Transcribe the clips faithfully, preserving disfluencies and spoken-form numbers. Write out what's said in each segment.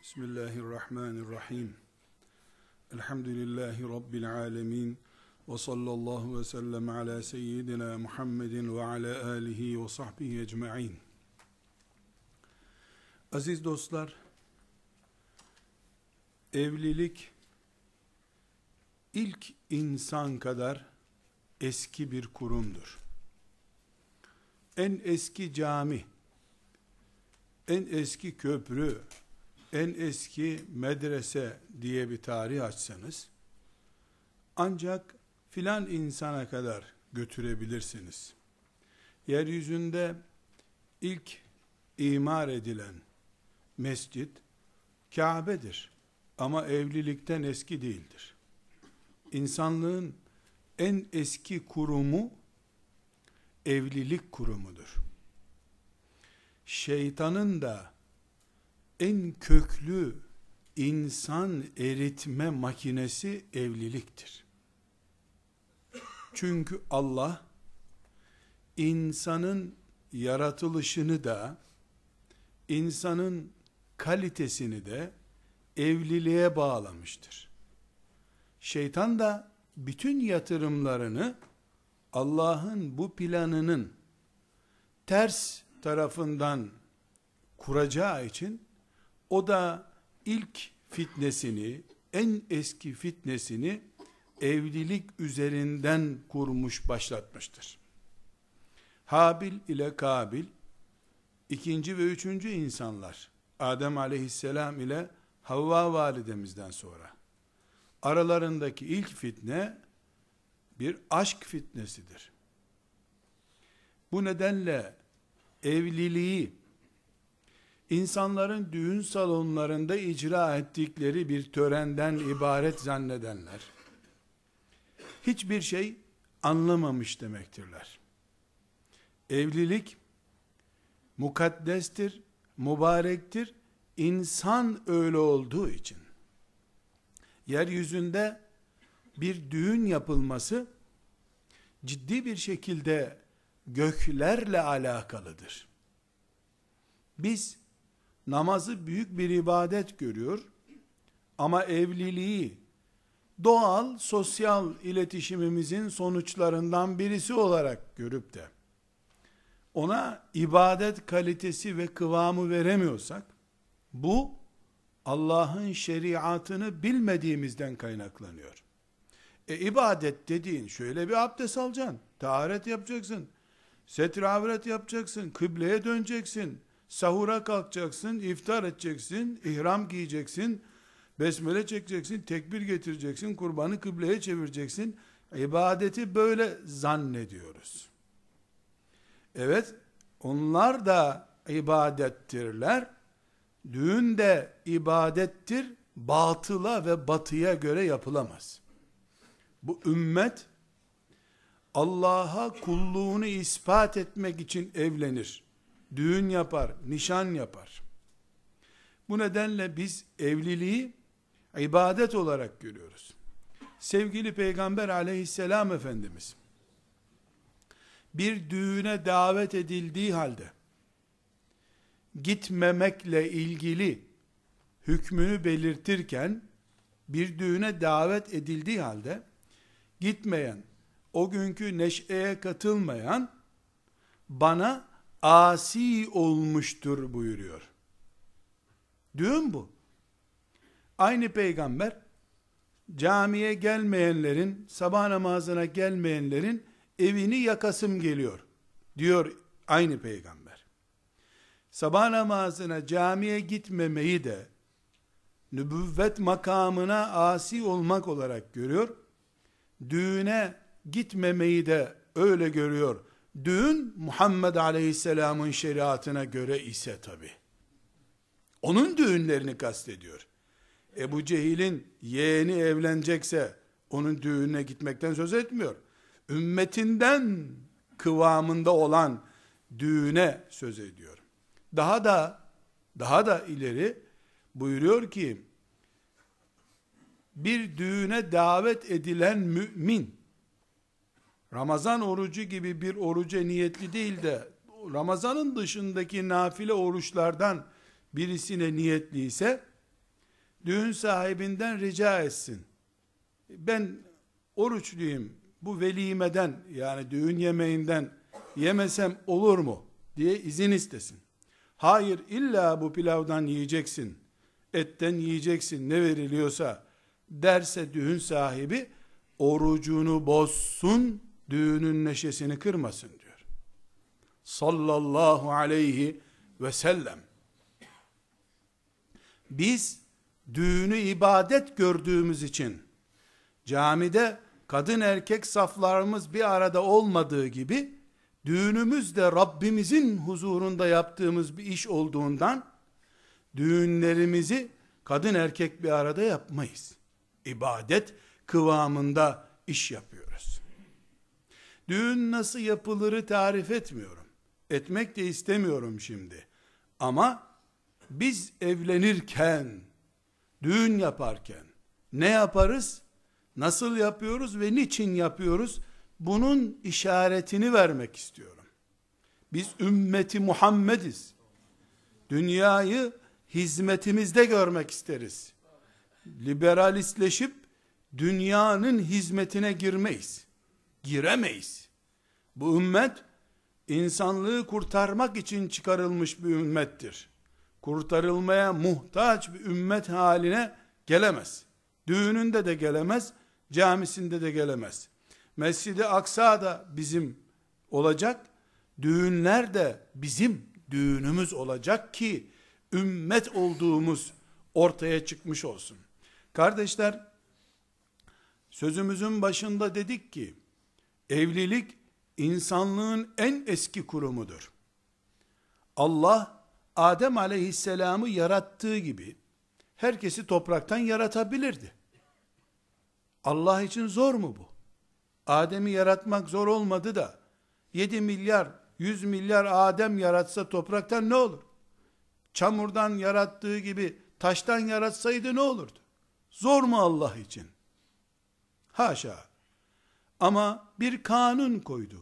Bismillahirrahmanirrahim. Elhamdülillahi Rabbil alemin. Ve sallallahu ve sellem ala seyyidina Muhammedin ve ala alihi ve sahbihi ecma'in. Aziz dostlar, evlilik ilk insan kadar eski bir kurumdur. En eski cami, en eski köprü, en eski medrese diye bir tarih açsanız, ancak filan insana kadar götürebilirsiniz. Yeryüzünde ilk imar edilen mescit, Kabe'dir. Ama evlilikten eski değildir. İnsanlığın en eski kurumu, evlilik kurumudur. Şeytanın da en köklü insan eritme makinesi evliliktir. Çünkü Allah insanın yaratılışını da, insanın kalitesini de evliliğe bağlamıştır. Şeytan da bütün yatırımlarını Allah'ın bu planının ters tarafından kuracağı için, o da ilk fitnesini, en eski fitnesini evlilik üzerinden kurmuş, başlatmıştır. Habil ile Kabil, ikinci ve üçüncü insanlar, Adem aleyhisselam ile Havva validemizden sonra, aralarındaki ilk fitne, bir aşk fitnesidir. Bu nedenle evliliği, İnsanların düğün salonlarında icra ettikleri bir törenden ibaret zannedenler, hiçbir şey anlamamış demektirler. Evlilik, mukaddestir, mübarektir, insan öyle olduğu için. Yeryüzünde bir düğün yapılması, ciddi bir şekilde göklerle alakalıdır. Biz, namazı büyük bir ibadet görüyor ama evliliği doğal sosyal iletişimimizin sonuçlarından birisi olarak görüp de ona ibadet kalitesi ve kıvamı veremiyorsak, bu Allah'ın şeriatını bilmediğimizden kaynaklanıyor. E ibadet dediğin, şöyle bir abdest alacaksın, taharet yapacaksın, setre avret yapacaksın, kıbleye döneceksin, sahura kalkacaksın, iftar edeceksin, ihram giyeceksin, besmele çekeceksin, tekbir getireceksin, kurbanı kıbleye çevireceksin. İbadeti böyle zannediyoruz. Evet, onlar da ibadettirler. Düğün de ibadettir, batıla ve batıya göre yapılamaz. Bu ümmet, Allah'a kulluğunu ispat etmek için evlenir. Düğün yapar, nişan yapar. Bu nedenle biz evliliği ibadet olarak görüyoruz. Sevgili Peygamber aleyhisselam Efendimiz, bir düğüne davet edildiği halde, gitmemekle ilgili hükmünü belirtirken, bir düğüne davet edildiği halde, gitmeyen, o günkü neşeye katılmayan, bana asi olmuştur buyuruyor. Düğün bu. Aynı peygamber, camiye gelmeyenlerin, sabah namazına gelmeyenlerin evini yakasım geliyor diyor aynı peygamber. Sabah namazına camiye gitmemeyi de nübüvvet makamına asi olmak olarak görüyor. Düğüne gitmemeyi de öyle görüyor. Düğün Muhammed Aleyhisselam'ın şeriatına göre ise tabi. Onun düğünlerini kastediyor. Ebu Cehil'in yeğeni evlenecekse onun düğününe gitmekten söz etmiyor. Ümmetinden kıvamında olan düğüne söz ediyor. Daha da daha da ileri buyuruyor ki, bir düğüne davet edilen mümin, Ramazan orucu gibi bir oruca niyetli değil de, Ramazanın dışındaki nafile oruçlardan birisine niyetliyse, düğün sahibinden rica etsin. Ben oruçluyum, bu velimeden yani düğün yemeğinden yemesem olur mu diye izin istesin. Hayır, illa bu pilavdan yiyeceksin, etten yiyeceksin, ne veriliyorsa derse düğün sahibi, orucunu bozsun, düğünün neşesini kırmasın diyor. Sallallahu aleyhi ve sellem. Biz düğünü ibadet gördüğümüz için camide kadın erkek saflarımız bir arada olmadığı gibi düğünümüz de Rabbimizin huzurunda yaptığımız bir iş olduğundan düğünlerimizi kadın erkek bir arada yapmayız. İbadet kıvamında iş yapıyoruz. Düğün nasıl yapılırı tarif etmiyorum. Etmek de istemiyorum şimdi. Ama biz evlenirken, düğün yaparken ne yaparız? Nasıl yapıyoruz ve niçin yapıyoruz? Bunun işaretini vermek istiyorum. Biz ümmeti Muhammediz. Dünyayı hizmetimizde görmek isteriz. Liberalistleşip dünyanın hizmetine girmeyiz. Giremeyiz. Bu ümmet insanlığı kurtarmak için çıkarılmış bir ümmettir. Kurtarılmaya muhtaç bir ümmet haline gelemez. Düğününde de gelemez, camisinde de gelemez. Mescid-i Aksa da bizim olacak, düğünler de bizim düğünümüz olacak ki ümmet olduğumuz ortaya çıkmış olsun. Kardeşler, sözümüzün başında dedik ki evlilik insanlığın en eski kurumudur. Allah Adem aleyhisselamı yarattığı gibi herkesi topraktan yaratabilirdi. Allah için zor mu bu? Adem'i yaratmak zor olmadı da yedi milyar, yüz milyar Adem yaratsa topraktan ne olur? Çamurdan yarattığı gibi taştan yaratsaydı ne olurdu? Zor mu Allah için? Haşa. Ama bir kanun koydu.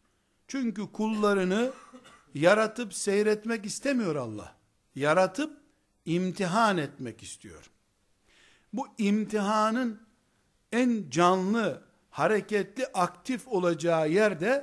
Çünkü kullarını yaratıp seyretmek istemiyor Allah. Yaratıp imtihan etmek istiyor. Bu imtihanın en canlı, hareketli, aktif olacağı yerde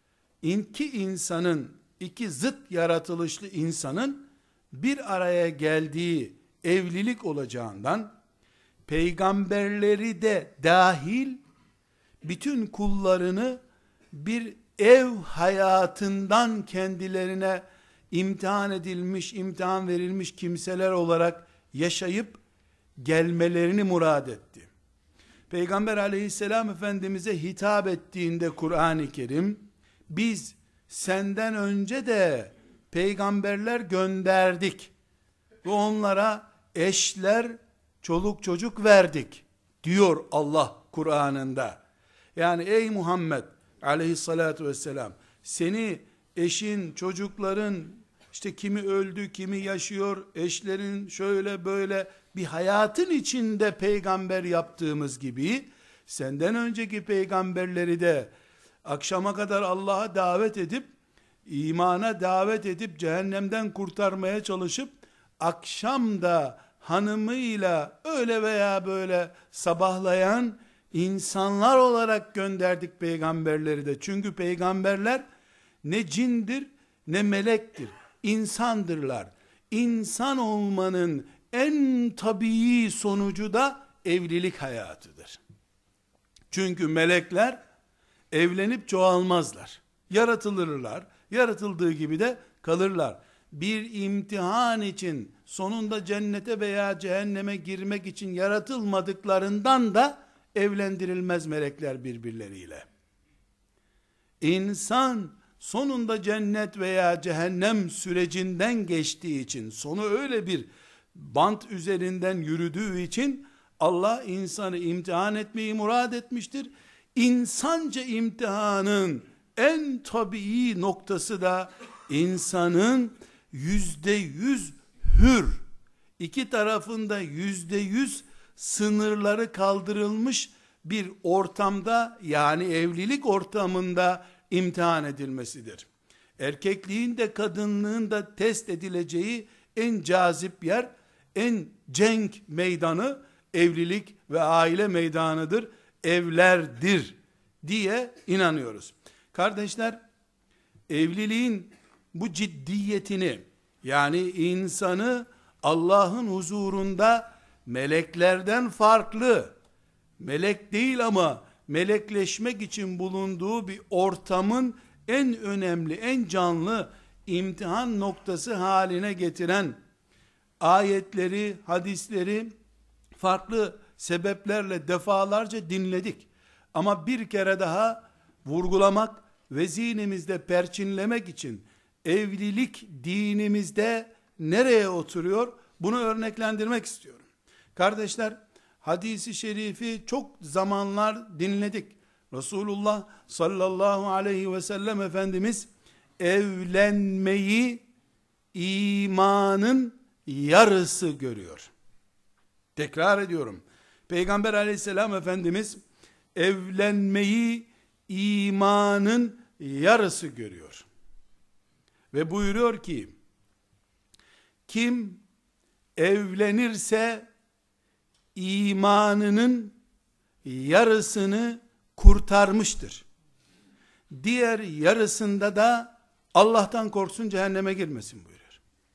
iki insanın, iki zıt yaratılışlı insanın bir araya geldiği evlilik olacağından, peygamberleri de dahil bütün kullarını bir ev hayatından kendilerine imtihan edilmiş, imtihan verilmiş kimseler olarak yaşayıp gelmelerini murad etti. Peygamber aleyhisselam Efendimiz'e hitap ettiğinde Kur'an-ı Kerim, biz senden önce de peygamberler gönderdik ve onlara eşler, çoluk çocuk verdik diyor Allah Kur'an'ında. Yani ey Muhammed aleyhissalatu vesselam, seni eşin, çocukların, işte kimi öldü, kimi yaşıyor, eşlerin şöyle böyle bir hayatın içinde peygamber yaptığımız gibi, senden önceki peygamberleri de akşama kadar Allah'a davet edip, imana davet edip, cehennemden kurtarmaya çalışıp, akşam da hanımıyla öyle veya böyle sabahlayan insanlar olarak gönderdik peygamberleri de. Çünkü peygamberler ne cindir ne melektir. İnsandırlar. İnsan olmanın en tabii sonucu da evlilik hayatıdır. Çünkü melekler evlenip çoğalmazlar. Yaratılırlar. Yaratıldığı gibi de kalırlar. Bir imtihan için, sonunda cennete veya cehenneme girmek için yaratılmadıklarından da evlendirilmez melekler birbirleriyle. İnsan sonunda cennet veya cehennem sürecinden geçtiği için, sonu öyle bir bant üzerinden yürüdüğü için Allah insanı imtihan etmeyi murad etmiştir. İnsanca imtihanın en tabii noktası da insanın yüzde yüz hür, iki tarafında yüzde yüz sınırları kaldırılmış bir ortamda, yani evlilik ortamında imtihan edilmesidir. Erkekliğin de kadınlığın da test edileceği en cazip yer en cenk meydanı evlilik ve aile meydanıdır, evlerdir diye inanıyoruz. Kardeşler, evliliğin bu ciddiyetini, yani insanı Allah'ın huzurunda meleklerden farklı, melek değil ama melekleşmek için bulunduğu bir ortamın en önemli, en canlı imtihan noktası haline getiren ayetleri, hadisleri farklı sebeplerle defalarca dinledik. Ama bir kere daha vurgulamak ve zihnimizde perçinlemek için evlilik dinimizde nereye oturuyor? Bunu örneklendirmek istiyorum. Kardeşler, hadisi şerifi çok zamanlar dinledik. Resulullah sallallahu aleyhi ve sellem Efendimiz evlenmeyi imanın yarısı görüyor. Tekrar ediyorum. Peygamber aleyhisselam Efendimiz evlenmeyi imanın yarısı görüyor. Ve buyuruyor ki, kim evlenirse imanının yarısını kurtarmıştır. Diğer yarısında da Allah'tan korksun, cehenneme girmesin buyuruyor.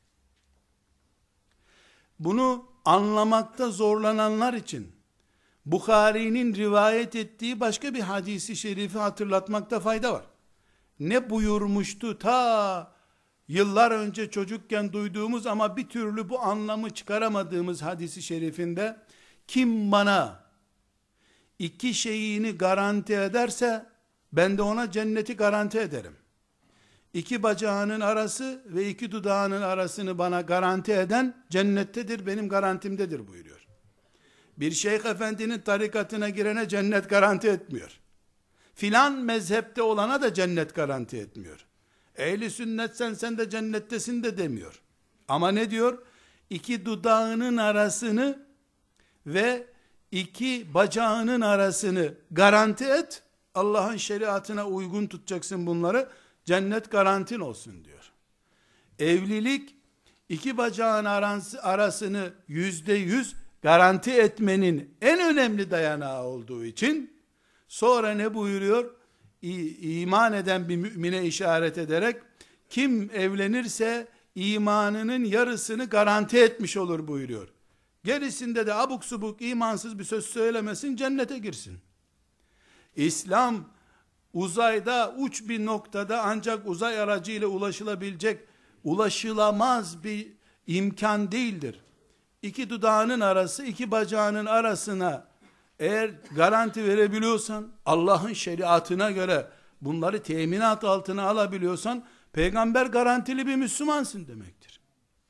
Bunu anlamakta zorlananlar için Bukhari'nin rivayet ettiği başka bir hadisi şerifi hatırlatmakta fayda var. Ne buyurmuştu ta yıllar önce çocukken duyduğumuz ama bir türlü bu anlamı çıkaramadığımız hadisi şerifinde, kim bana iki şeyini garanti ederse ben de ona cenneti garanti ederim. İki bacağının arası ve iki dudağının arasını bana garanti eden cennettedir, benim garantimdedir buyuruyor. Bir şeyh efendinin tarikatına girene cennet garanti etmiyor. Filan mezhepte olana da cennet garanti etmiyor. Ehli sünnetsen sen de cennettesin de demiyor. Ama ne diyor? İki dudağının arasını ve iki bacağının arasını garanti et. Allah'ın şeriatına uygun tutacaksın bunları. Cennet garantin olsun diyor. Evlilik iki bacağın arasını yüzde yüz garanti etmenin en önemli dayanağı olduğu için sonra ne buyuruyor? İ- iman eden bir mümine işaret ederek, kim evlenirse imanının yarısını garanti etmiş olur buyuruyor. Gerisinde de abuk subuk imansız bir söz söylemesin, cennete girsin. İslam uzayda uç bir noktada ancak uzay aracıyla ulaşılabilecek, ulaşılamaz bir imkan değildir. İki dudağının arası, iki bacağının arasına eğer garanti verebiliyorsan, Allah'ın şeriatına göre bunları teminat altına alabiliyorsan, peygamber garantili bir Müslümansın demektir.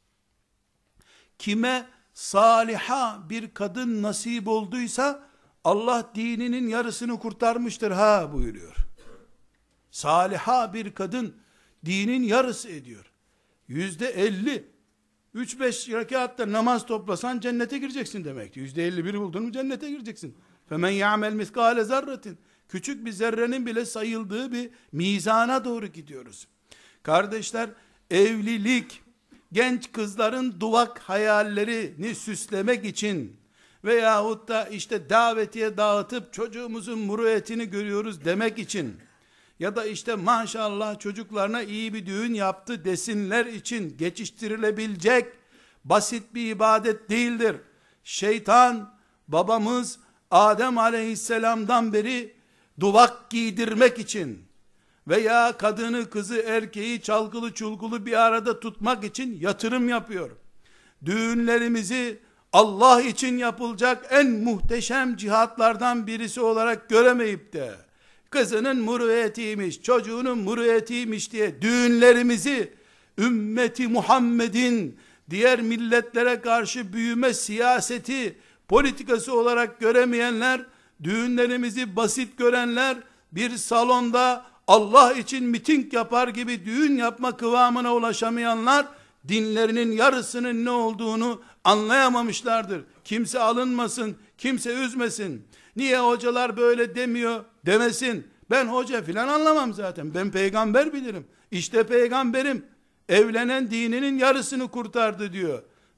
Kime saliha bir kadın nasip olduysa, Allah dininin yarısını kurtarmıştır ha buyuruyor. Saliha bir kadın dinin yarısı ediyor. Yüzde elli, üç beş rekatta namaz toplasan cennete gireceksin demektir. Yüzde elli bir buldun mu cennete gireceksin. Femen ya'mel miskale zerretin. Küçük bir zerrenin bile sayıldığı bir mizana doğru gidiyoruz. Kardeşler, evlilik genç kızların duvak hayallerini süslemek için veyahut da işte davetiye dağıtıp çocuğumuzun muruvvetini görüyoruz demek için ya da işte maşallah çocuklarına iyi bir düğün yaptı desinler için geçiştirilebilecek basit bir ibadet değildir. Şeytan babamız Adem aleyhisselamdan beri duvak giydirmek için veya kadını, kızı, erkeği çalgılı çulgulu bir arada tutmak için yatırım yapıyor. Düğünlerimizi Allah için yapılacak en muhteşem cihatlardan birisi olarak göremeyip de kızının muruvvetiymiş, çocuğunun muruvvetiymiş diye düğünlerimizi ümmeti Muhammed'in diğer milletlere karşı büyüme siyaseti, politikası olarak göremeyenler, düğünlerimizi basit görenler, bir salonda Allah için miting yapar gibi düğün yapma kıvamına ulaşamayanlar, dinlerinin yarısının ne olduğunu anlayamamışlardır. Kimse alınmasın, kimse üzmesin. Niye hocalar böyle demiyor demesin. Ben hoca filan anlamam zaten. Ben peygamber bilirim. İşte peygamberim evlenen dininin yarısını kurtardı diyor.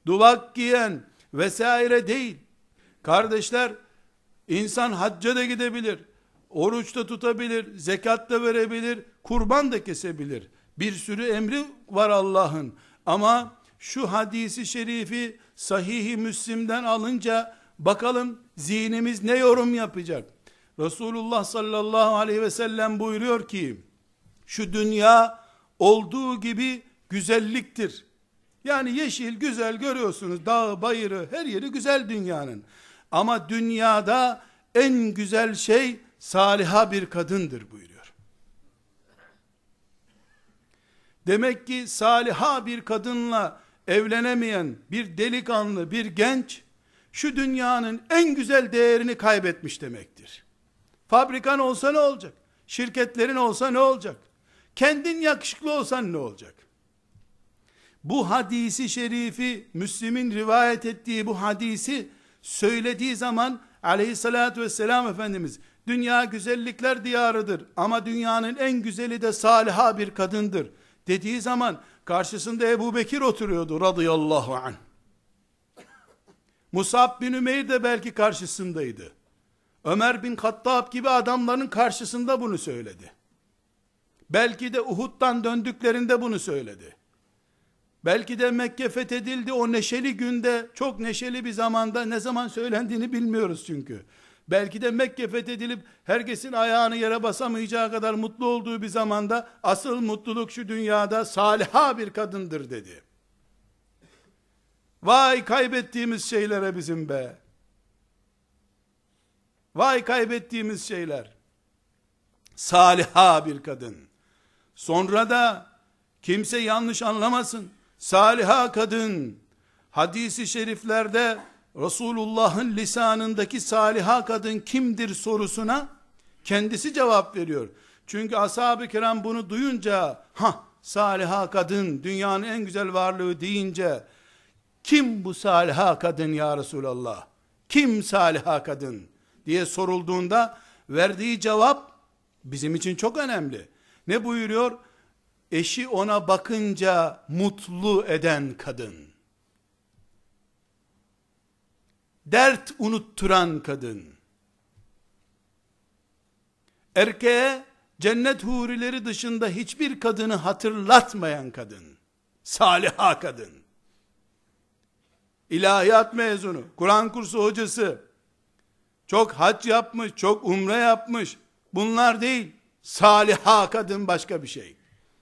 duvak giyen vesaire değil. Kardeşler, insan hacca da gidebilir, oruç da tutabilir, zekat da verebilir, kurban da kesebilir. Bir sürü emri var Allah'ın. Ama şu hadisi şerifi Sahih-i Müslim'den alınca bakalım zihnimiz ne yorum yapacak? Resulullah sallallahu aleyhi ve sellem buyuruyor ki, şu dünya olduğu gibi güzelliktir. Yani yeşil, güzel görüyorsunuz, dağı, bayırı, her yeri güzel dünyanın. Ama dünyada en güzel şey saliha bir kadındır buyuruyor. Demek ki saliha bir kadınla evlenemeyen bir delikanlı, bir genç, şu dünyanın en güzel değerini kaybetmiş demektir. Fabrikan olsa ne olacak? Şirketlerin olsa ne olacak? Kendin yakışıklı olsan ne olacak? Bu hadisi şerifi, Müslim'in rivayet ettiği bu hadisi söylediği zaman aleyhissalatü vesselam Efendimiz, dünya güzellikler diyarıdır ama dünyanın en güzeli de saliha bir kadındır dediği zaman karşısında Ebu Bekir oturuyordu radıyallahu anh. Musab bin Ümeyr de belki karşısındaydı. Ömer bin Hattab gibi adamların karşısında bunu söyledi. Belki de Uhud'dan döndüklerinde bunu söyledi. Belki de Mekke fethedildi, o neşeli günde, çok neşeli bir zamanda, ne zaman söylendiğini bilmiyoruz çünkü. Belki de Mekke fethedilip herkesin ayağını yere basamayacağı kadar mutlu olduğu bir zamanda, asıl mutluluk şu dünyada saliha bir kadındır dedi. Vay kaybettiğimiz şeylere bizim be. Vay kaybettiğimiz şeyler. Saliha bir kadın. Sonra da kimse yanlış anlamasın. Saliha kadın, hadisi şeriflerde Resulullah'ın lisanındaki saliha kadın kimdir sorusuna kendisi cevap veriyor. Çünkü ashab-ı kiram bunu duyunca, ha saliha kadın dünyanın en güzel varlığı deyince, kim bu saliha kadın ya Resulallah? Kim saliha kadın diye sorulduğunda verdiği cevap bizim için çok önemli. Ne buyuruyor? Eşi ona bakınca mutlu eden kadın. Dert unutturan kadın. Erkeğe cennet hurileri dışında hiçbir kadını hatırlatmayan kadın. Saliha kadın. İlahiyat mezunu, Kur'an kursu hocası, çok hac yapmış, çok umre yapmış. Bunlar değil. Saliha kadın başka bir şey.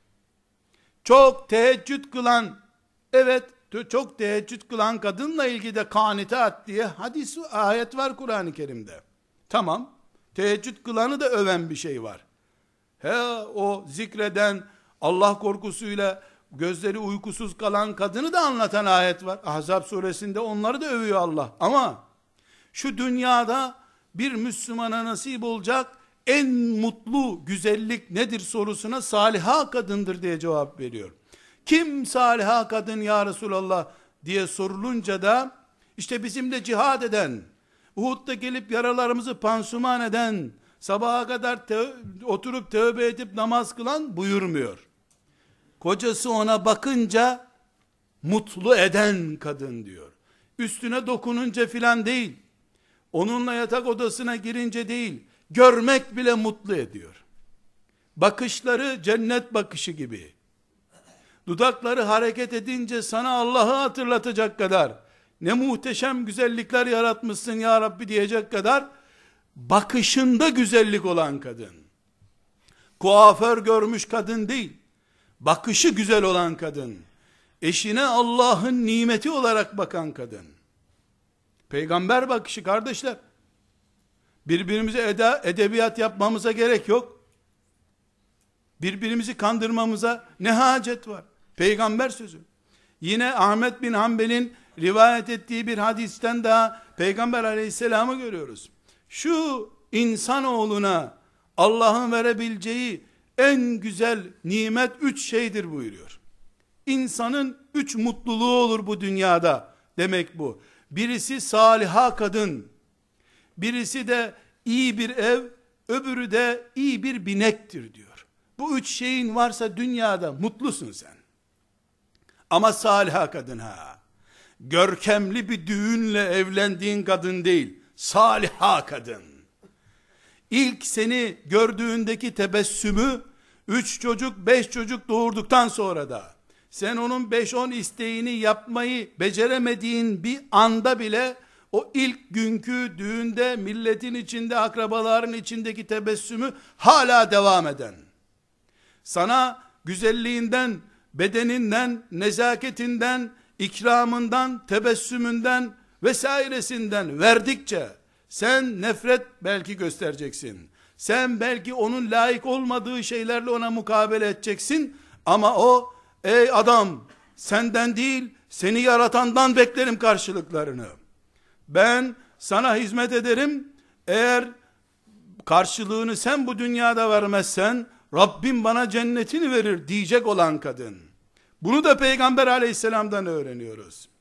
Çok teheccüd kılan, evet çok teheccüd kılan kadınla ilgili de kanitat diye hadis, ayet var Kur'an-ı Kerim'de. Tamam, teheccüd kılanı da öven bir şey var. He, o zikreden, Allah korkusuyla gözleri uykusuz kalan kadını da anlatan ayet var. Ahzab suresinde onları da övüyor Allah. Ama şu dünyada bir Müslümana nasip olacak en mutlu güzellik nedir sorusuna saliha kadındır diye cevap veriyor. Kim saliha kadın ya Resulallah diye sorulunca da işte bizimle cihad eden, Uhud'da gelip yaralarımızı pansuman eden, sabaha kadar te- oturup tövbe edip namaz kılan buyurmuyor. Kocası ona bakınca mutlu eden kadın diyor. Üstüne dokununca filan değil, onunla yatak odasına girince değil, görmek bile mutlu ediyor. Bakışları cennet bakışı gibi. Dudakları hareket edince sana Allah'ı hatırlatacak kadar, ne muhteşem güzellikler yaratmışsın ya Rabbi diyecek kadar, bakışında güzellik olan kadın. Kuaför görmüş kadın değil, bakışı güzel olan kadın. Eşine Allah'ın nimeti olarak bakan kadın. Peygamber bakışı kardeşler. Birbirimize eda, edebiyat yapmamıza gerek yok. Birbirimizi kandırmamıza ne hacet var? Peygamber sözü. Yine Ahmet bin Hanbel'in rivayet ettiği bir hadisten daha Peygamber aleyhisselamı görüyoruz. Şu insanoğluna Allah'ın verebileceği en güzel nimet üç şeydir buyuruyor. İnsanın üç mutluluğu olur bu dünyada demek bu. Birisi saliha kadın, birisi de iyi bir ev, öbürü de iyi bir binektir diyor. Bu üç şeyin varsa dünyada mutlusun sen. Ama saliha kadın ha. görkemli bir düğünle evlendiğin kadın değil, saliha kadın. İlk seni gördüğündeki tebessümü, üç çocuk, beş çocuk doğurduktan sonra da, sen onun beş on isteğini yapmayı beceremediğin bir anda bile, o ilk günkü düğünde milletin içinde, akrabaların içindeki tebessümü hala devam eden, sana güzelliğinden, bedeninden, nezaketinden, ikramından, tebessümünden vesairesinden verdikçe, sen nefret belki göstereceksin. Sen belki onun layık olmadığı şeylerle ona mukabele edeceksin. Ama o, ey adam, senden değil, seni yaratandan beklerim karşılıklarını. Ben sana hizmet ederim. Eğer karşılığını sen bu dünyada vermezsen, Rabbim bana cennetini verir diyecek olan kadın. Bunu da Peygamber aleyhisselamdan öğreniyoruz.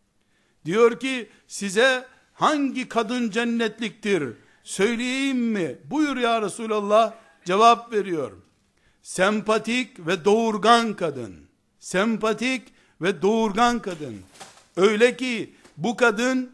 Diyor ki, size hangi kadın cennetliktir söyleyeyim mi? Buyur ya Resulallah. Cevap veriyor. Sempatik ve doğurgan kadın. Sempatik ve doğurgan kadın. Öyle ki bu kadın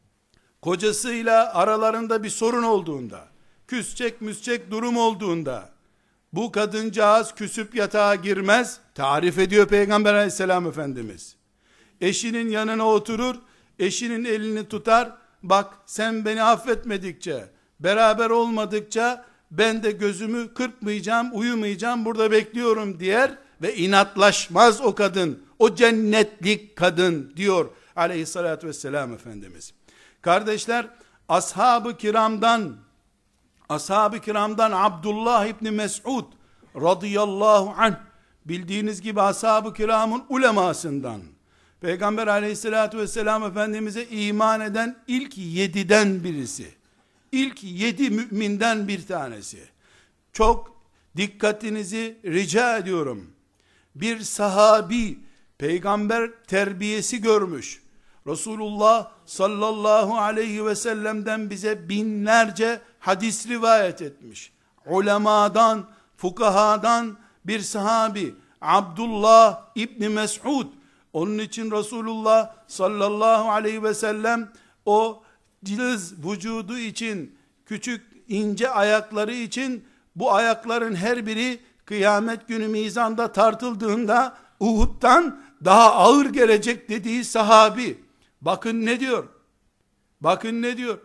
kocasıyla aralarında bir sorun olduğunda, küsecek müsecek durum olduğunda, bu kadıncağız küsüp yatağa girmez. Tarif ediyor Peygamber aleyhisselam Efendimiz. Eşinin yanına oturur, eşinin elini tutar, bak sen beni affetmedikçe, beraber olmadıkça ben de gözümü kırpmayacağım, uyumayacağım, burada bekliyorum diyer ve inatlaşmaz o kadın. O cennetlik kadın diyor aleyhissalatü vesselam Efendimiz. Kardeşler, ashab-ı kiramdan ashab-ı kiramdan Abdullah İbni Mes'ud radıyallahu anh, bildiğiniz gibi ashab-ı kiramın ulemasından, Peygamber aleyhissalatü vesselam Efendimiz'e iman eden ilk yediden birisi, ilk yedi müminden bir tanesi. Çok dikkatinizi rica ediyorum. Bir sahabi peygamber terbiyesi görmüş, Resulullah sallallahu aleyhi ve sellem'den bize binlerce hadis rivayet etmiş. Ulemadan, fukahadan bir sahabi Abdullah İbni Mes'ud. Onun için Resulullah sallallahu aleyhi ve sellem o cılız vücudu için, küçük ince ayakları için, bu ayakların her biri kıyamet günü mizanda tartıldığında Uhud'dan daha ağır gelecek dediği sahabi. Bakın ne diyor? Bakın ne diyor?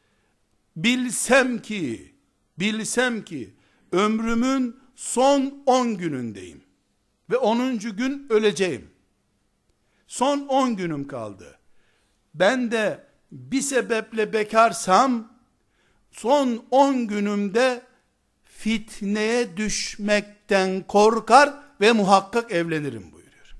Bilsem ki, bilsem ki ömrümün son on günündeyim ve onuncu gün öleceğim. Son on günüm kaldı. Ben de bir sebeple bekarsam, son on günümde fitneye düşmekten korkar ve muhakkak evlenirim buyuruyor.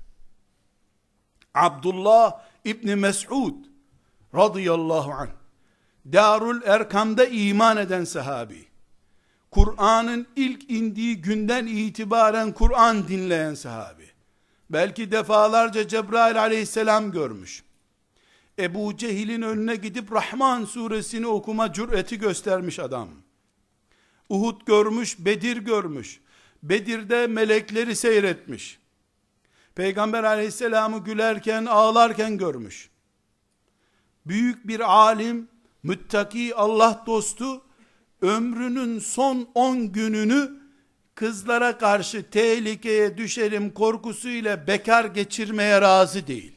Abdullah İbni Mes'ud radıyallahu anh, Darul Erkam'da iman eden sahabi, Kur'an'ın ilk indiği günden itibaren Kur'an dinleyen sahabi, belki defalarca Cebrail aleyhisselam görmüş, Ebu Cehil'in önüne gidip Rahman suresini okuma cüreti göstermiş adam, Uhud görmüş, Bedir görmüş, Bedir'de melekleri seyretmiş, Peygamber aleyhisselamı gülerken, ağlarken görmüş, büyük bir alim, müttaki, Allah dostu, ömrünün son on gününü kızlara karşı tehlikeye düşerim korkusuyla bekar geçirmeye razı değil.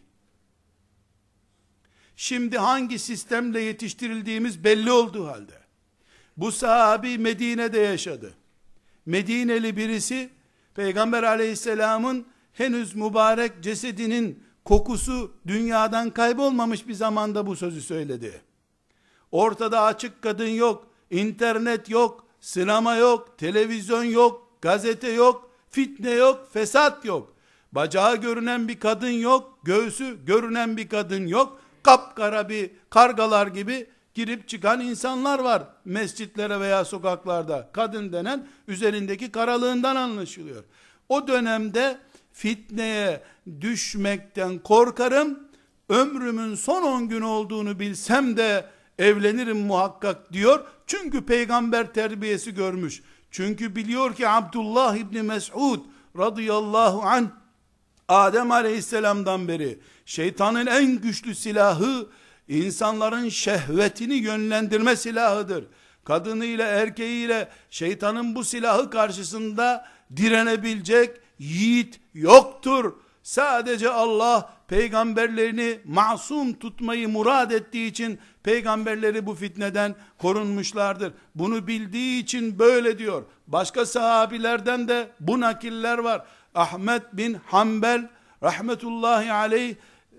Şimdi hangi sistemle yetiştirildiğimiz belli olduğu halde, bu sahabi Medine'de yaşadı. Medineli birisi, Peygamber aleyhisselamın henüz mübarek cesedinin kokusu dünyadan kaybolmamış bir zamanda bu sözü söyledi. Ortada açık kadın yok, internet yok, sinema yok, televizyon yok, gazete yok, fitne yok, fesat yok. Bacağı görünen bir kadın yok, göğsü görünen bir kadın yok. Kapkara bir kargalar gibi girip çıkan insanlar var mescitlere veya sokaklarda. Kadın denen üzerindeki karalığından anlaşılıyor. O dönemde fitneye düşmekten korkarım, ömrümün son on gün olduğunu bilsem de evlenirim muhakkak diyor. Çünkü peygamber terbiyesi görmüş. Çünkü biliyor ki Abdullah İbni Mes'ud radıyallahu anh Adem aleyhisselamdan beri şeytanın en güçlü silahı insanların şehvetini yönlendirme silahıdır. Kadınıyla erkeğiyle şeytanın bu silahı karşısında direnebilecek yiğit yoktur. Sadece Allah peygamberlerini masum tutmayı murad ettiği için peygamberleri bu fitneden korunmuşlardır. Bunu bildiği için böyle diyor. Başka sahabilerden de bu nakiller var. Ahmet bin Hanbel rahmetullahi aleyh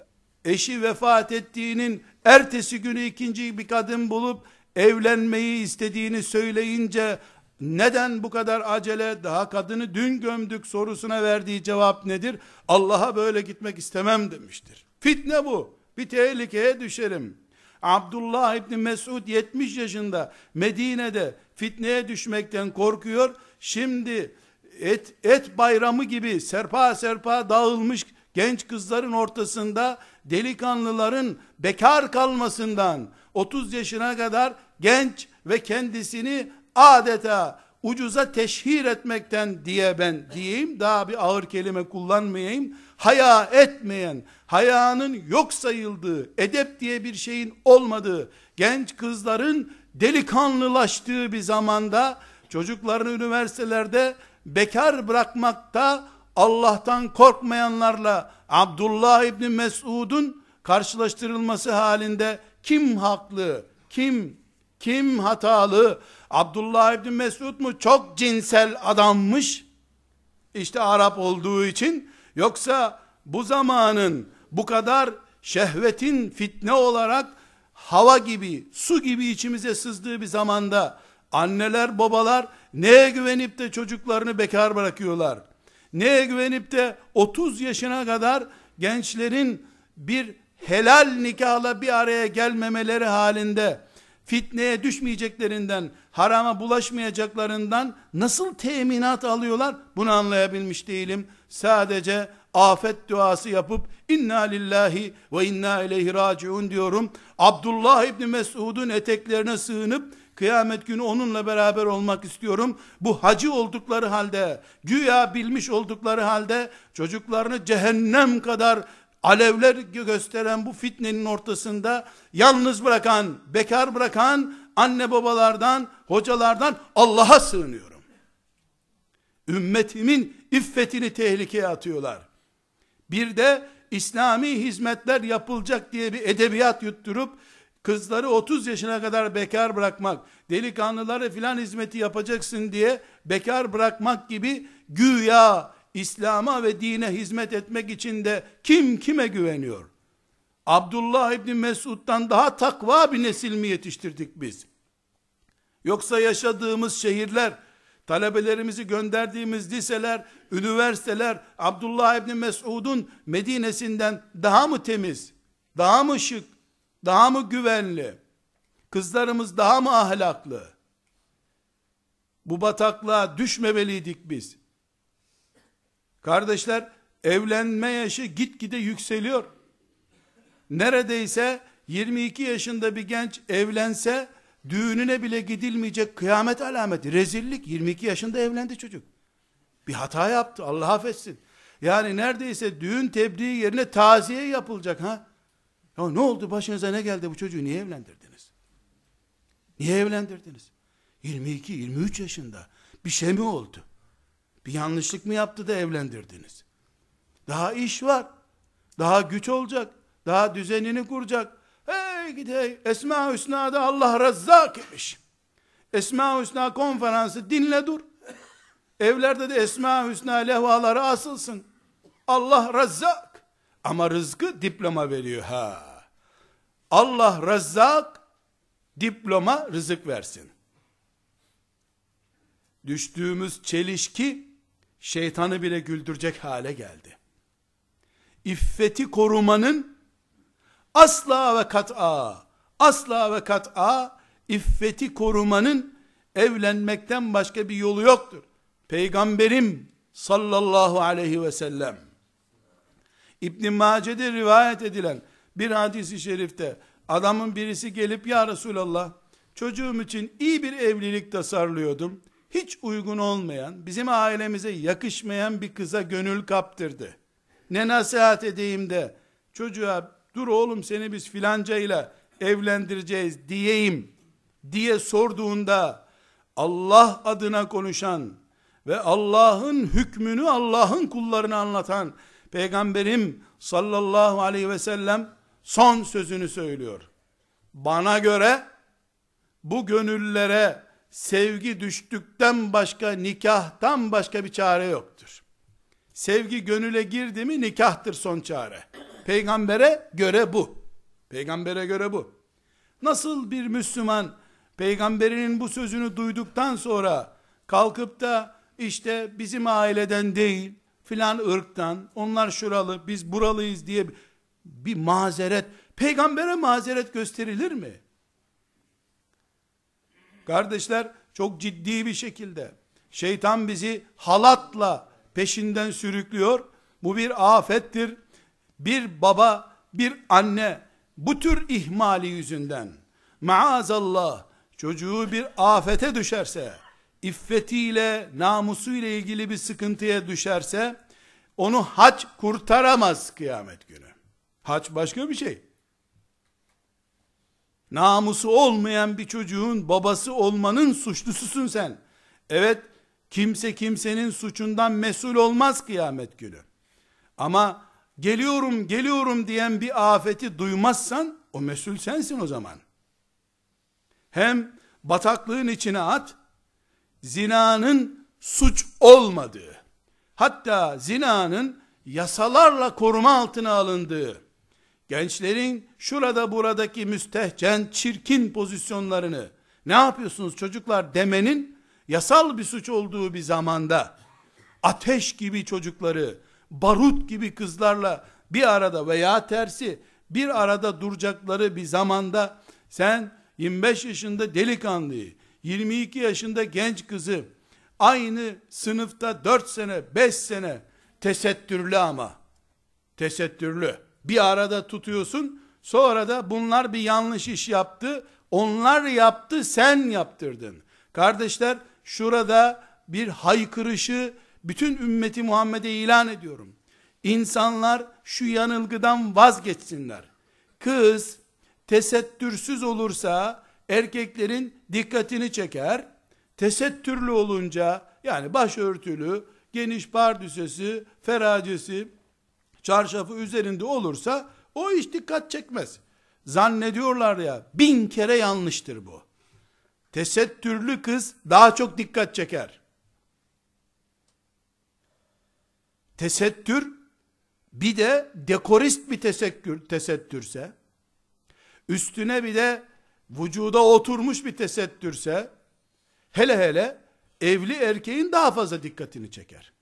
eşi vefat ettiğinin ertesi günü ikinci bir kadın bulup evlenmeyi istediğini söyleyince neden bu kadar acele, daha kadını dün gömdük sorusuna verdiği cevap nedir? Allah'a böyle gitmek istemem demiştir. Fitne bu. Bir tehlikeye düşerim. Abdullah İbni Mesud yetmiş yaşında Medine'de fitneye düşmekten korkuyor. Şimdi et, et bayramı gibi serpa serpa dağılmış genç kızların ortasında delikanlıların bekar kalmasından otuz yaşına kadar genç ve kendisini adeta ucuza teşhir etmekten diye ben diyeyim, daha bir ağır kelime kullanmayayım, haya etmeyen, hayanın yok sayıldığı, edep diye bir şeyin olmadığı genç kızların delikanlılaştığı bir zamanda çocuklarını üniversitelerde bekar bırakmakta Allah'tan korkmayanlarla Abdullah İbni Mesud'un karşılaştırılması halinde kim haklı, kim kim hatalı? Abdullah İbni Mesud mu çok cinsel adammış, İşte Arap olduğu için, yoksa bu zamanın bu kadar şehvetin fitne olarak hava gibi, su gibi içimize sızdığı bir zamanda anneler babalar neye güvenip de çocuklarını bekar bırakıyorlar? Neye güvenip de otuz yaşına kadar gençlerin bir helal nikahla bir araya gelmemeleri halinde fitneye düşmeyeceklerinden, harama bulaşmayacaklarından nasıl teminat alıyorlar? Bunu anlayabilmiş değilim. Sadece afet duası yapıp inna lillahi ve inna ileyhi raciun diyorum. Abdullah İbni Mesud'un eteklerine sığınıp kıyamet günü onunla beraber olmak istiyorum. Bu hacı oldukları halde, güya bilmiş oldukları halde çocuklarını cehennem kadar alevler gösteren bu fitnenin ortasında yalnız bırakan, bekar bırakan anne babalardan, hocalardan Allah'a sığınıyorum. Ümmetimin iffetini tehlikeye atıyorlar. Bir de İslami hizmetler yapılacak diye bir edebiyat yutturup kızları otuz yaşına kadar bekar bırakmak, delikanlıları filan hizmeti yapacaksın diye bekar bırakmak gibi güya İslam'a ve dine hizmet etmek için de kim kime güveniyor? Abdullah İbni Mesud'dan daha takva bir nesil mi yetiştirdik biz? Yoksa yaşadığımız şehirler, talebelerimizi gönderdiğimiz liseler, üniversiteler Abdullah İbni Mesud'un Medine'sinden daha mı temiz, daha mı şık, daha mı güvenli? Kızlarımız daha mı ahlaklı? Bu bataklığa düşmemeliydik biz. Kardeşler, evlenme yaşı gitgide yükseliyor. Neredeyse yirmi iki yaşında bir genç evlense düğününe bile gidilmeyecek kıyamet alameti, rezillik. yirmi iki yaşında evlendi çocuk. Bir hata yaptı, Allah affetsin. Yani neredeyse düğün tebriği yerine taziye yapılacak ha. Ya ne oldu, başınıza ne geldi, bu çocuğu niye evlendirdiniz? Niye evlendirdiniz? yirmi iki yirmi üç yaşında bir şey mi oldu? Bir yanlışlık mı yaptı da evlendirdiniz? Daha iş var. Daha güç olacak. Daha düzenini kuracak. Hey gidi hey. Esma-ı Hüsna'da Allah Razzak imiş. Esma-ı Hüsna konferansı dinle dur. Evlerde de Esma-ı Hüsna levhaları asılsın. Allah Razzak. Ama rızkı diploma veriyor ha. Allah Razzak diploma rızık versin. Düştüğümüz çelişki şeytanı bile güldürecek hale geldi. İffeti korumanın asla ve kat'a, asla ve kat'a iffeti korumanın evlenmekten başka bir yolu yoktur. Peygamberim sallallahu aleyhi ve sellem İbn Mace'de rivayet edilen bir hadis-i şerifte adamın birisi gelip ya Resulallah çocuğum için iyi bir evlilik tasarlıyordum. Hiç uygun olmayan, bizim ailemize yakışmayan bir kıza gönül kaptırdı. ne nasihat edeyim de çocuğa dur oğlum seni biz filancayla evlendireceğiz diyeyim diye sorduğunda Allah adına konuşan ve Allah'ın hükmünü Allah'ın kullarına anlatan Peygamberim sallallahu aleyhi ve sellem son sözünü söylüyor. Bana göre bu gönüllere sevgi düştükten başka, nikahtan başka bir çare yoktur. Sevgi gönüle girdi mi nikahtır son çare. Peygambere göre bu. Peygambere göre bu. Nasıl bir Müslüman peygamberinin bu sözünü duyduktan sonra kalkıp da işte bizim aileden değil filan ırktan, onlar şuralı biz buralıyız diye bir mazeret, peygambere mazeret gösterilir mi? Kardeşler, çok ciddi bir şekilde şeytan bizi halatla peşinden sürüklüyor. Bu bir afettir. Bir baba, bir anne bu tür ihmali yüzünden maazallah çocuğu bir afete düşerse, iffetiyle, namusuyla ilgili bir sıkıntıya düşerse, onu hac kurtaramaz kıyamet günü. Hac başka bir şey. Namusu olmayan bir çocuğun babası olmanın suçlususun sen. Evet, kimse kimsenin suçundan mesul olmaz kıyamet günü. Ama geliyorum geliyorum diyen bir afeti duymazsan, o mesul sensin o zaman. Hem bataklığın içine at, zinanın suç olmadığı, hatta zinanın yasalarla koruma altına alındığı, gençlerin şurada buradaki müstehcen, çirkin pozisyonlarını, ne yapıyorsunuz çocuklar demenin, yasal bir suç olduğu bir zamanda, ateş gibi çocukları, barut gibi kızlarla bir arada veya tersi, bir arada duracakları bir zamanda, sen yirmi beş yaşında delikanlıyı, yirmi iki yaşında genç kızı, aynı sınıfta dört sene, beş sene, tesettürlü ama, tesettürlü, bir arada tutuyorsun, sonra da bunlar bir yanlış iş yaptı, onlar yaptı, sen yaptırdın. Kardeşler, şurada bir haykırışı, bütün ümmeti Muhammed'e ilan ediyorum. İnsanlar şu yanılgıdan vazgeçsinler. Kız, tesettürsüz olursa, erkeklerin dikkatini çeker, tesettürlü olunca, yani başörtülü, geniş pardüsesi, feracesi, çarşafı üzerinde olursa, o hiç dikkat çekmez. Zannediyorlar ya, bin kere yanlıştır bu. Tesettürlü kız daha çok dikkat çeker. Tesettür, bir de dekorist bir tesettür, tesettürse, üstüne bir de vücuda oturmuş bir tesettürse, hele hele evli erkeğin daha fazla dikkatini çeker.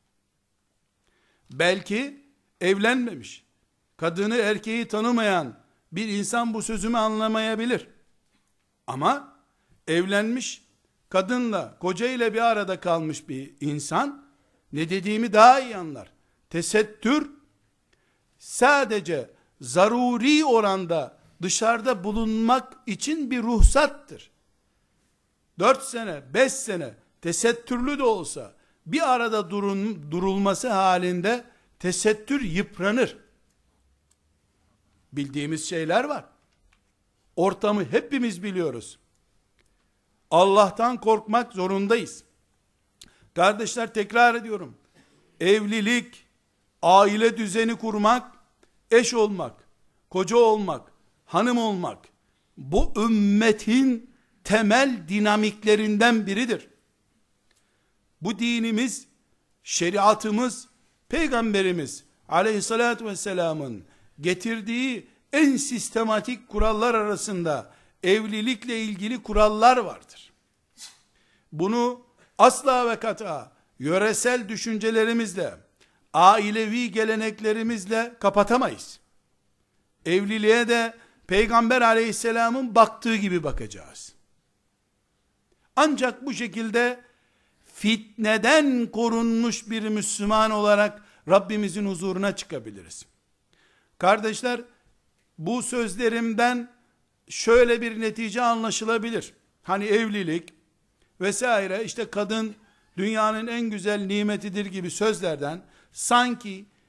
Belki evlenmemiş, kadını erkeği tanımayan bir insan bu sözümü anlamayabilir. Ama evlenmiş, kadınla, kocayla bir arada kalmış bir insan, ne dediğimi daha iyi anlar. Tesettür, sadece zaruri oranda dışarıda bulunmak için bir ruhsattır. Dört sene, beş sene tesettürlü de olsa, bir arada durun, durulması halinde tesettür yıpranır. Bildiğimiz şeyler var. Ortamı hepimiz biliyoruz. Allah'tan korkmak zorundayız. Kardeşler, tekrar ediyorum. Evlilik, aile düzeni kurmak, eş olmak, koca olmak, hanım olmak, bu ümmetin temel dinamiklerinden biridir. Bu dinimiz, şeriatımız, Peygamberimiz aleyhissalatü vesselamın getirdiği en sistematik kurallar arasında evlilikle ilgili kurallar vardır. Bunu asla ve kata yöresel düşüncelerimizle, ailevi geleneklerimizle kapatamayız. Evliliğe de Peygamber aleyhisselamın baktığı gibi bakacağız. Ancak bu şekilde fitneden korunmuş bir Müslüman olarak Rabbimizin huzuruna çıkabiliriz. Kardeşler, bu sözlerimden şöyle bir netice anlaşılabilir. Hani evlilik vesaire, işte kadın dünyanın en güzel nimetidir gibi sözlerden sanki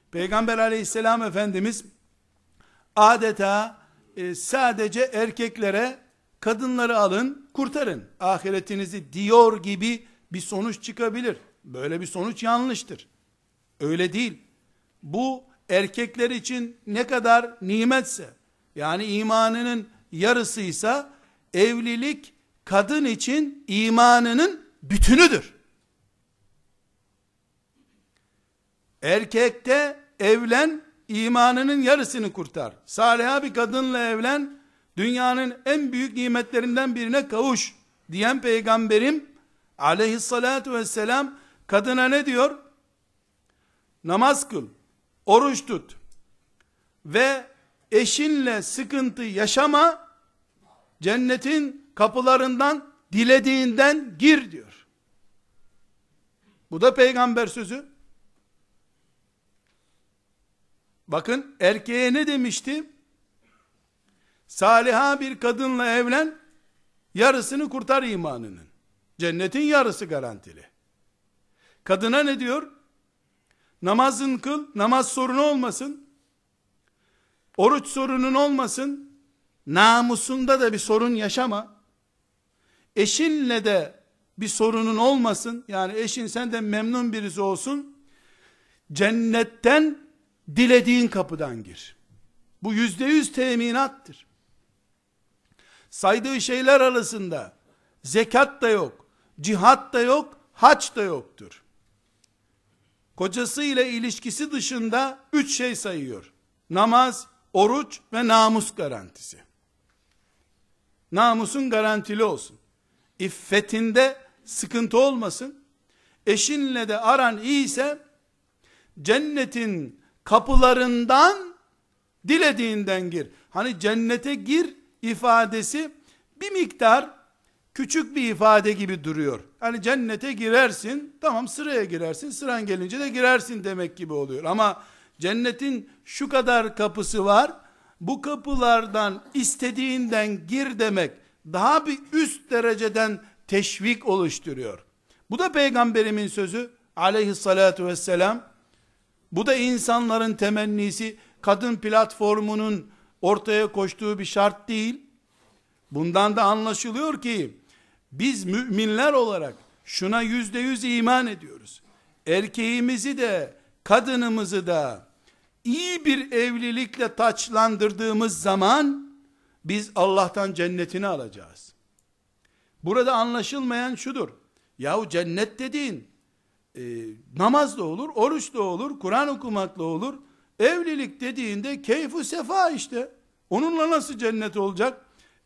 Peygamber aleyhisselam Efendimiz adeta e, sadece erkeklere kadınları alın kurtarın ahiretinizi diyor gibi bir sonuç çıkabilir. Böyle bir sonuç yanlıştır. Öyle değil. Bu erkekler için ne kadar nimetse, yani imanının yarısıysa, evlilik kadın için imanının bütünüdür. Erkekte evlen, imanının yarısını kurtar. Saliha bir kadınla evlen, dünyanın en büyük nimetlerinden birine kavuş diyen Peygamberim aleyhissalatu vesselam kadına ne diyor? Namaz kıl, oruç tut ve eşinle sıkıntı yaşama, cennetin kapılarından dilediğinden gir diyor. Bu da peygamber sözü. Bakın erkeğe ne demişti? Saliha bir kadınla evlen, yarısını kurtar imanının. Cennetin yarısı garantili. Kadına ne diyor? Namazın kıl, namaz sorunu olmasın. Oruç sorunun olmasın. Namusunda da bir sorun yaşama. Eşinle de bir sorunun olmasın. Yani eşin senden memnun birisi olsun. Cennetten dilediğin kapıdan gir. Bu yüzde yüz teminattır. Saydığı şeyler arasında zekat da yok, cihat da yok, hac da yoktur. Kocasıyla ilişkisi dışında üç şey sayıyor: namaz, oruç ve namus garantisi. Namusun garantili olsun. İffetinde sıkıntı olmasın. Eşinle de aran iyiyse cennetin kapılarından dilediğinden gir. Hani cennete gir ifadesi bir miktar küçük bir ifade gibi duruyor. Hani cennete girersin, tamam sıraya girersin, sıran gelince de girersin demek gibi oluyor. Ama cennetin şu kadar kapısı var, bu kapılardan istediğinden gir demek daha bir üst dereceden teşvik oluşturuyor. Bu da peygamberimin sözü aleyhissalatu vesselam. Bu da insanların temennisi, kadın platformunun ortaya koştuğu bir şart değil. Bundan da anlaşılıyor ki biz müminler olarak şuna yüzde yüz iman ediyoruz. Erkeğimizi de kadınımızı da iyi bir evlilikle taçlandırdığımız zaman biz Allah'tan cennetini alacağız. Burada anlaşılmayan şudur: yahu cennet dediğin e, namaz da olur, oruç da olur, Kur'an okumakla olur. Evlilik dediğinde keyfu sefa işte. Onunla nasıl cennet olacak?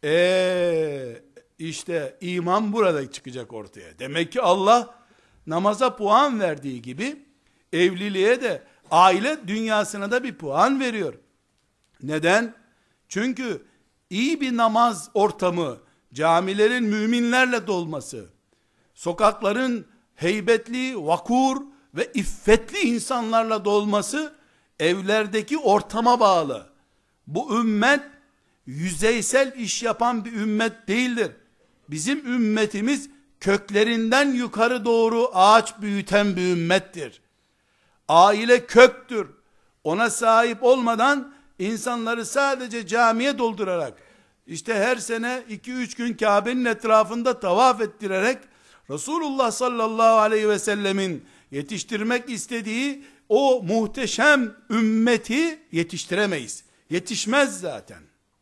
Eee işte iman burada çıkacak ortaya. Demek ki Allah namaza puan verdiği gibi evliliğe de, aile dünyasına da bir puan veriyor. Neden? Çünkü iyi bir namaz ortamı, camilerin müminlerle dolması, sokakların heybetli, vakur ve iffetli insanlarla dolması evlerdeki ortama bağlı. Bu ümmet yüzeysel iş yapan bir ümmet değildir. Bizim ümmetimiz köklerinden yukarı doğru ağaç büyüten bir ümmettir. Aile köktür. Ona sahip olmadan insanları sadece camiye doldurarak, işte her sene iki üç gün Kabe'nin etrafında tavaf ettirerek Resulullah sallallahu aleyhi ve sellemin yetiştirmek istediği o muhteşem ümmeti yetiştiremeyiz. Yetişmez zaten.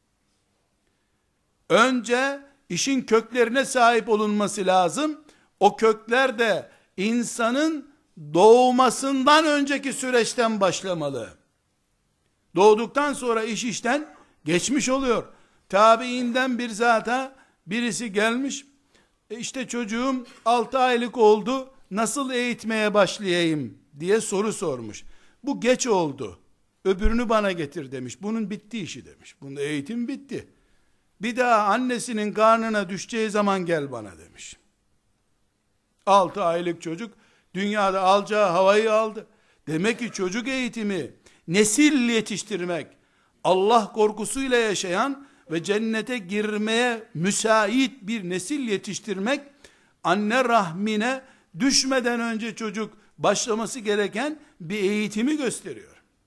Önce işin köklerine sahip olunması lazım. O kökler de insanın doğmasından önceki süreçten başlamalı. Doğduktan sonra iş işten geçmiş oluyor. Tabiinden bir zata birisi gelmiş, e işte çocuğum altı aylık oldu, nasıl eğitmeye başlayayım diye soru sormuş. Bu geç oldu, öbürünü bana getir demiş. Bunun bitti işi demiş. Bunun eğitim bitti. Bir daha annesinin karnına düşeceği zaman gel bana demiş. altı aylık çocuk dünyada alacağı havayı aldı. Demek ki çocuk eğitimi, nesil yetiştirmek, Allah korkusuyla yaşayan ve cennete girmeye müsait bir nesil yetiştirmek, anne rahmine düşmeden önce çocuk başlaması gereken bir eğitimi gösteriyor.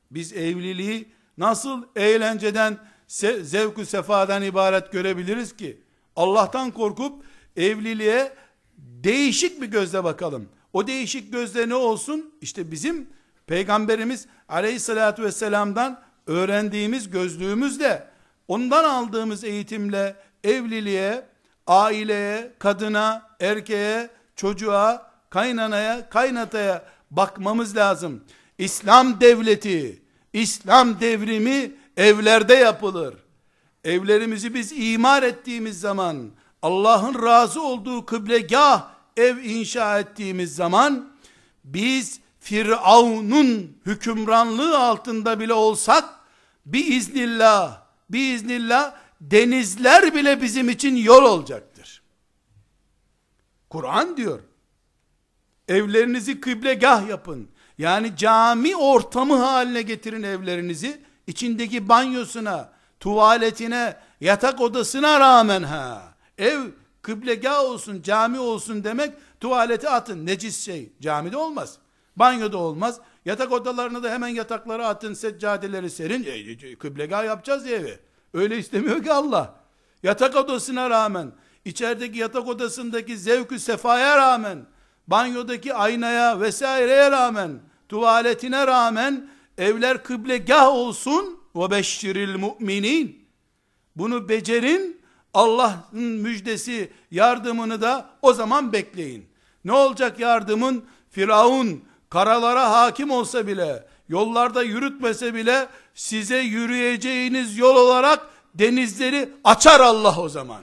Biz evliliği nasıl eğlenceden, zevk-ü sefadan ibaret görebiliriz ki? Allah'tan korkup evliliğe değişik bir gözle bakalım. O değişik gözle ne olsun? İşte bizim Peygamberimiz aleyhissalatü vesselam'dan öğrendiğimiz gözlüğümüzle, ondan aldığımız eğitimle evliliğe, aileye, kadına, erkeğe, çocuğa, kaynanaya, kaynataya bakmamız lazım. İslam devleti, İslam devrimi evlerde yapılır. Evlerimizi biz imar ettiğimiz zaman, Allah'ın razı olduğu kıblegah ev inşa ettiğimiz zaman, biz Firavun'un hükümranlığı altında bile olsak, biiznillah, biiznillah denizler bile bizim için yol olacaktır. Kur'an diyor, evlerinizi kıblegah yapın. Yani cami ortamı haline getirin evlerinizi. İçindeki banyosuna, tuvaletine, yatak odasına rağmen ha. Ev kıblegah olsun, cami olsun demek, tuvaleti atın, necis şey. Camide olmaz. Banyoda olmaz. Yatak odalarına da hemen yatakları atın, seccadeleri serin. E, kıblegah yapacağız ya evi. Öyle istemiyor ki Allah. Yatak odasına rağmen, içerideki yatak odasındaki zevk-ü sefaya rağmen, banyodaki aynaya vesaireye rağmen, tuvaletine rağmen, evler kıblegah olsun. وَبَشِّرِ الْمُؤْمِنِينَ. Bunu becerin, Allah'ın müjdesi, yardımını da o zaman bekleyin. Ne olacak yardımın? Firavun karalara hakim olsa bile, yollarda yürütmese bile, size yürüyeceğiniz yol olarak denizleri açar Allah o zaman.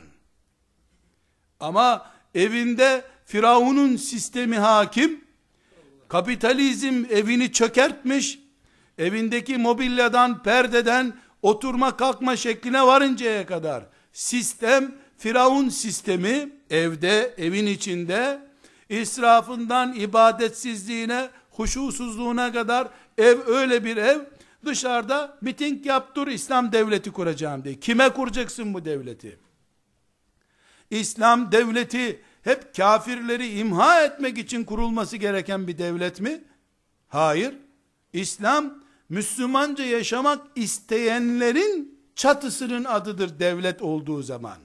Ama evinde Firavun'un sistemi hakim, kapitalizm evini çökertmiş, evindeki mobilyadan, perdeden, oturma kalkma şekline varıncaya kadar, sistem, Firavun sistemi, evde, evin içinde, israfından ibadetsizliğine, huşusuzluğuna kadar, ev öyle bir ev, dışarıda miting yaptır, İslam devleti kuracağım diye. Kime kuracaksın bu devleti? İslam devleti, hep kafirleri imha etmek için kurulması gereken bir devlet mi? Hayır. İslam, Müslümanca yaşamak isteyenlerin çatısının adıdır devlet olduğu zaman.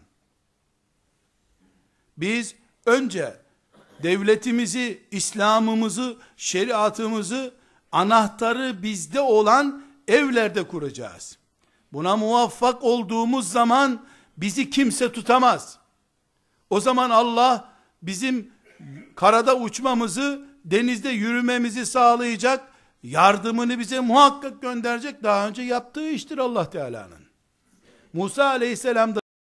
Biz önce devletimizi, İslam'ımızı, şeriatımızı, anahtarı bizde olan evlerde kuracağız. Buna muvaffak olduğumuz zaman bizi kimse tutamaz. O zaman Allah bizim karada uçmamızı, denizde yürümemizi sağlayacak, yardımını bize muhakkak gönderecek. Daha önce yaptığı iştir Allah Teala'nın. Musa aleyhisselam da